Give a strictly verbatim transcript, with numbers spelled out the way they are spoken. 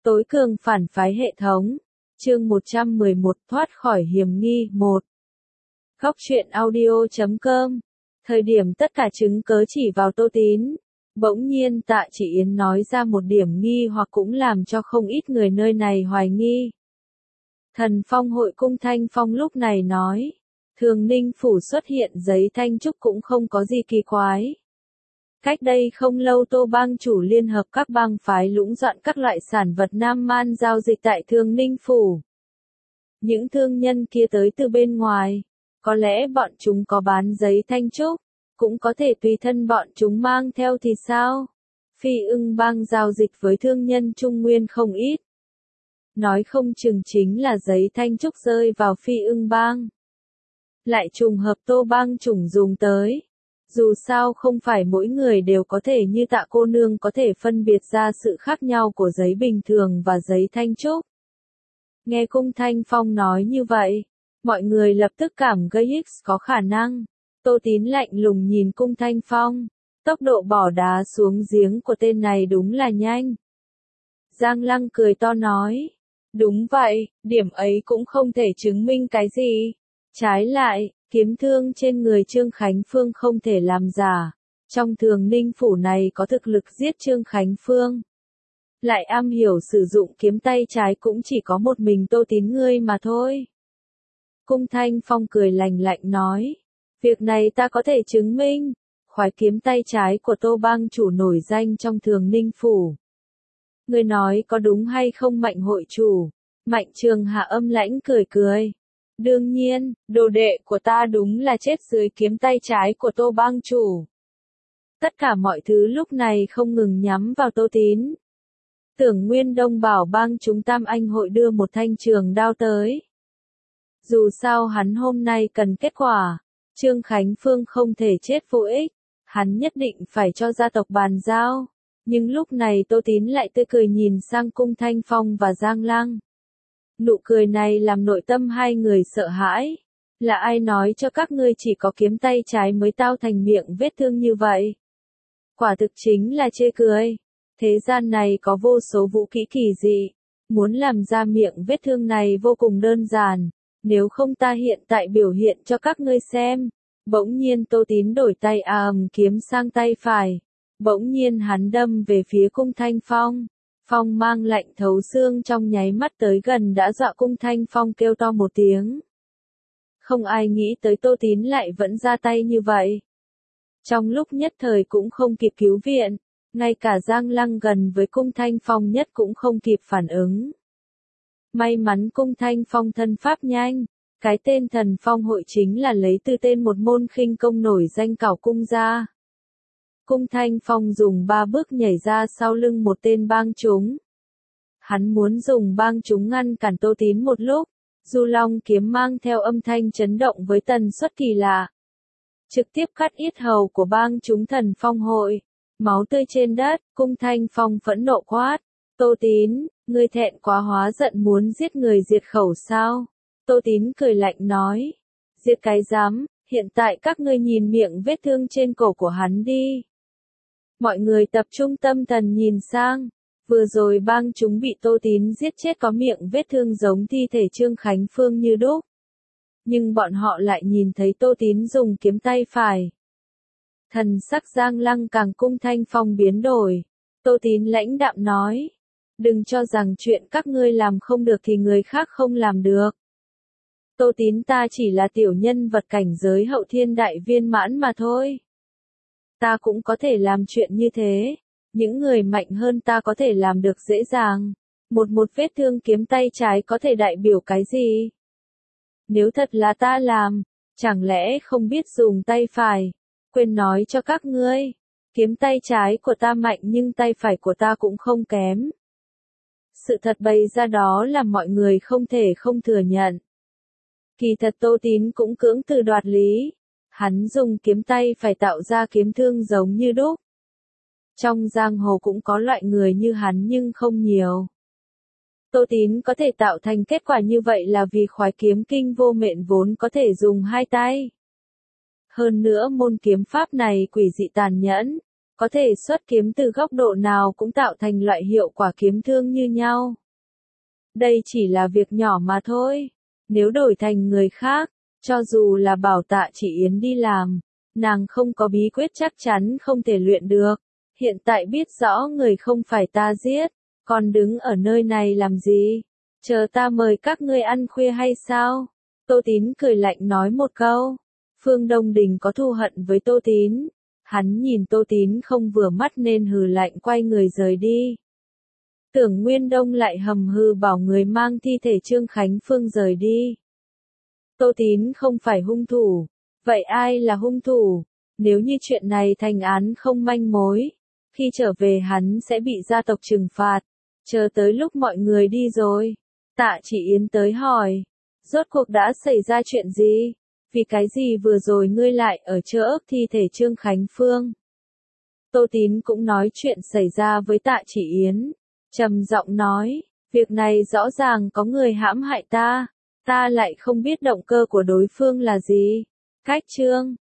Tối cường phản phái hệ thống. Chương một trăm mười một thoát khỏi hiểm nghi. một. Góc truyện audio chấm com. Thời điểm tất cả chứng cớ chỉ vào Tô Tín, bỗng nhiên Tạ Chỉ Yến nói ra một điểm nghi hoặc cũng làm cho không ít người nơi này hoài nghi. Thần Phong hội cung Thanh Phong lúc này nói, Thường Ninh phủ xuất hiện giấy thanh trúc cũng không có gì kỳ quái. Cách đây không lâu Tô bang chủ liên hợp các bang phái lũng đoạn các loại sản vật Nam Man giao dịch tại Thường Ninh phủ. Những thương nhân kia tới từ bên ngoài, có lẽ bọn chúng có bán giấy thanh trúc, cũng có thể tùy thân bọn chúng mang theo thì sao? Phi Ưng bang giao dịch với thương nhân Trung Nguyên không ít. Nói không chừng chính là giấy thanh trúc rơi vào Phi Ưng bang. Lại trùng hợp Tô bang chủng dùng tới. Dù sao không phải mỗi người đều có thể như Tạ cô nương có thể phân biệt ra sự khác nhau của giấy bình thường và giấy thanh trúc. Nghe cung Thanh Phong nói như vậy, mọi người lập tức cảm gây X có khả năng. Tô Tín lạnh lùng nhìn cung Thanh Phong, tốc độ bỏ đá xuống giếng của tên này đúng là nhanh. Giang Lăng cười to nói, đúng vậy, điểm ấy cũng không thể chứng minh cái gì. Trái lại, kiếm thương trên người Trương Khánh Phương không thể làm giả. Trong Thường Ninh phủ này có thực lực giết Trương Khánh Phương. Lại am hiểu sử dụng kiếm tay trái cũng chỉ có một mình Tô Tín ngươi mà thôi. Cung Thanh Phong cười lành lạnh nói, việc này ta có thể chứng minh. Khoái kiếm tay trái của Tô bang chủ nổi danh trong Thường Ninh phủ. Ngươi nói có đúng hay không Mạnh hội chủ? Mạnh Trường Hạ âm lãnh cười cười. Đương nhiên, đồ đệ của ta đúng là chết dưới kiếm tay trái của Tô bang chủ. Tất cả mọi thứ lúc này không ngừng nhắm vào Tô Tín. Tưởng Nguyên Đông bảo bang chúng Tam Anh hội đưa một thanh trường đao tới. Dù sao hắn hôm nay cần kết quả, Trương Khánh Phương không thể chết vô ích, hắn nhất định phải cho gia tộc bàn giao. Nhưng lúc này Tô Tín lại tươi cười nhìn sang cung Thanh Phong và Giang Lăng. Nụ cười này làm nội tâm hai người sợ hãi. Là ai nói cho các ngươi chỉ có kiếm tay trái mới tao thành miệng vết thương như vậy? Quả thực chính là chê cười. Thế gian này có vô số vũ kỹ kỳ dị. Muốn làm ra miệng vết thương này vô cùng đơn giản. Nếu không ta hiện tại biểu hiện cho các ngươi xem. Bỗng nhiên Tô Tín đổi tay ầm kiếm sang tay phải. Bỗng nhiên hắn đâm về phía cung Thanh Phong. Phong mang lạnh thấu xương trong nháy mắt tới gần đã dọa cung Thanh Phong kêu to một tiếng. Không ai nghĩ tới Tô Tín lại vẫn ra tay như vậy. Trong lúc nhất thời cũng không kịp cứu viện, ngay cả Giang Lăng gần với cung Thanh Phong nhất cũng không kịp phản ứng. May mắn cung Thanh Phong thân pháp nhanh, cái tên Thần Phong hội chính là lấy từ tên một môn khinh công nổi danh Cảo Cung ra. Cung Thanh Phong dùng ba bước nhảy ra sau lưng một tên bang chúng. Hắn muốn dùng bang chúng ngăn cản Tô Tín một lúc, Du Long kiếm mang theo âm thanh chấn động với tần suất kỳ lạ. Trực tiếp cắt yết hầu của bang chúng Thần Phong hội. Máu tươi trên đất, cung Thanh Phong phẫn nộ quát. Tô Tín, ngươi thẹn quá hóa giận muốn giết người diệt khẩu sao? Tô Tín cười lạnh nói. Diệt cái dám, hiện tại các ngươi nhìn miệng vết thương trên cổ của hắn đi. Mọi người tập trung tâm thần nhìn sang. Vừa rồi bang chúng bị Tô Tín giết chết có miệng vết thương giống thi thể Trương Khánh Phương như đúc. Nhưng bọn họ lại nhìn thấy Tô Tín dùng kiếm tay phải. Thần sắc Giang Lăng càng cung Thanh Phong biến đổi. Tô Tín lãnh đạm nói. Đừng cho rằng chuyện các ngươi làm không được thì người khác không làm được. Tô Tín ta chỉ là tiểu nhân vật cảnh giới hậu thiên đại viên mãn mà thôi. Ta cũng có thể làm chuyện như thế. Những người mạnh hơn ta có thể làm được dễ dàng. Một một vết thương kiếm tay trái có thể đại biểu cái gì? Nếu thật là ta làm, chẳng lẽ không biết dùng tay phải? Quên nói cho các ngươi. Kiếm tay trái của ta mạnh nhưng tay phải của ta cũng không kém. Sự thật bày ra đó là mọi người không thể không thừa nhận. Kỳ thật Tô Tín cũng cưỡng từ đoạt lý. Hắn dùng kiếm tay phải tạo ra kiếm thương giống như đúc. Trong giang hồ cũng có loại người như hắn nhưng không nhiều. Tô Tín có thể tạo thành kết quả như vậy là vì khoái kiếm kinh vô mệnh vốn có thể dùng hai tay. Hơn nữa môn kiếm pháp này quỷ dị tàn nhẫn, có thể xuất kiếm từ góc độ nào cũng tạo thành loại hiệu quả kiếm thương như nhau. Đây chỉ là việc nhỏ mà thôi. Nếu đổi thành người khác, cho dù là bảo Tạ Chỉ Yến đi làm, nàng không có bí quyết chắc chắn không thể luyện được. Hiện tại biết rõ người không phải ta giết, còn đứng ở nơi này làm gì? Chờ ta mời các ngươi ăn khuya hay sao? Tô Tín cười lạnh nói một câu. Phương Đông Đình có thù hận với Tô Tín. Hắn nhìn Tô Tín không vừa mắt nên hừ lạnh quay người rời đi. Tưởng Nguyên Đông lại hầm hừ bảo người mang thi thể Trương Khánh Phương rời đi. Tô Tín không phải hung thủ. Vậy ai là hung thủ? Nếu như chuyện này thành án không manh mối, khi trở về hắn sẽ bị gia tộc trừng phạt. Chờ tới lúc mọi người đi rồi, Tạ Chỉ Yến tới hỏi. Rốt cuộc đã xảy ra chuyện gì? Vì cái gì vừa rồi ngươi lại ở chợ ức thi thể Trương Khánh Phương? Tô Tín cũng nói chuyện xảy ra với Tạ Chỉ Yến. Trầm giọng nói, việc này rõ ràng có người hãm hại ta. Ta lại không biết động cơ của đối phương là gì. Cách Trương